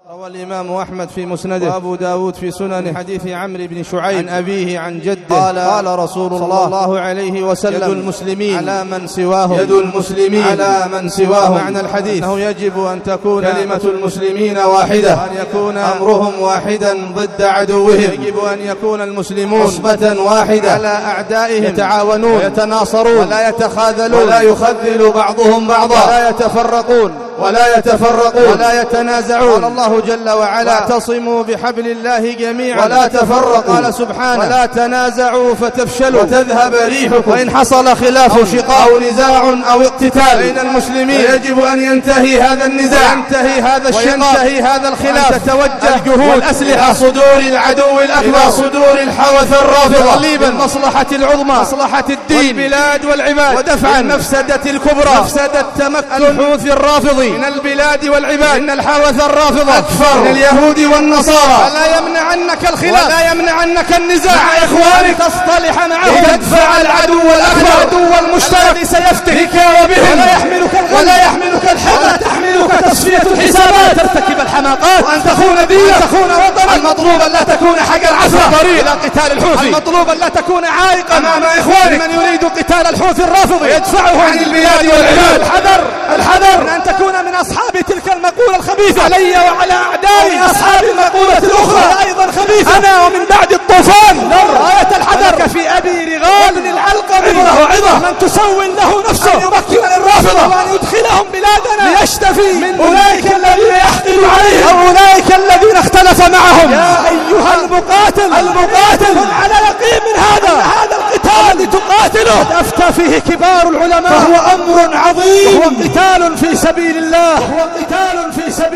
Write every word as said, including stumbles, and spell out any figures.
روى الإمام أحمد في مسنده وأبو داود في سنن حديث عمرو بن شعيب عن أبيه عن جده قال قال رسول الله صلى الله عليه وسلم يد المسلمين على من سواهم يد المسلمين على من سواهم. معنى الحديث أنه يجب أن تكون كلمة المسلمين واحدة وأن يكون أمرهم واحدا ضد عدوهم. يجب أن يكون المسلمون عصبة واحدة على أعدائهم يتعاونون ويتناصرون ولا يتخاذلون ولا يخذل بعضهم بعضا ولا يتفرقون ولا يتفرقون ولا يتنازعون. قال الله جل وعلا واعتصموا بحبل الله جميعا ولا تفرقوا. قال سبحانه ولا تنازعوا فتفشلوا وتذهب ريحكم. وإن حصل خلاف أو شقاق أو نزاع أو اقتتال بين المسلمين يجب أن ينتهي هذا النزاع ينتهي هذا الشقاق وينتهي هذا الخلاف. تتوجه الجهود والأسلحة صدور العدو الأكبر صدور الحوث الرافضة تغليبا مصلحة العظمى مصلحة الدين والبلاد والعباد ودفعا المفسدة الكبرى مفسدة تمكن الحوث الرافضي من البلاد والعباد. إن الحوث الرافضة أكثر من اليهود والنصارى فلا يمنعنك الخلاف ولا يمنعنك النزاع مع إخوانك تصطلح معهم تدفع العدو الأكبر العدو المشترك سيفتك بك وبهم ولا يحملك ولا يحملك الحق ولا تحملك تصفية الحسابات ترتكب الحماقات وأن تخون دينك تخون وطنك. المطلوب أن لا تكون حجر عثرة طريق إلى قتال الحوثي. المطلوب أن لا تكون عائقا أمام إخوانك من يريد قتال الحوثي الرافضي ويدفعه عن البلاد والعباد. الحذر الحذر من أن تكون من أصحاب تلك المقولة الخبيثة علي وعلى أعدائي أصحاب المقولة الأخرى أيضا خبيثة. أنا ومن بعد الطوفان غاية الحذر في أبي رغال العلقمي عظة من تسول له نفسه أن يمكن الرافضة وأن يدخلهم بلادنا ليشتفي من أولئك الذين يحقد عليهم أو أولئك الذين اختلف معهم. يا أيها المقاتل المقاتل على يقين من هذا هذا القتال الذي تقاتله أفتى فيه كبار العلماء وهو أمر عظيم وهو قتال في سبيل الله وهو قتال في سبيل